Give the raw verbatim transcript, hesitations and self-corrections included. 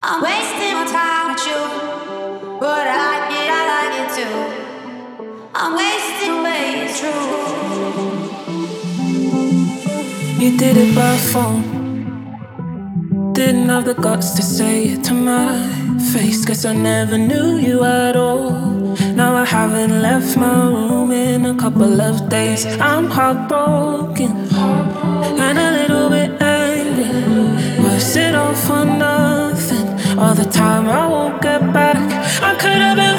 I'm wasting my time with you, but I like it, I like it too. I'm wasting away, it's true. You did it by phone. Didn't have the guts to say it to my face. Guess I never knew you at all. Now I haven't left my room in a couple of days. I'm heartbroken and a little bit angry. Was it all for nothing? All the time I won't get back. I could have been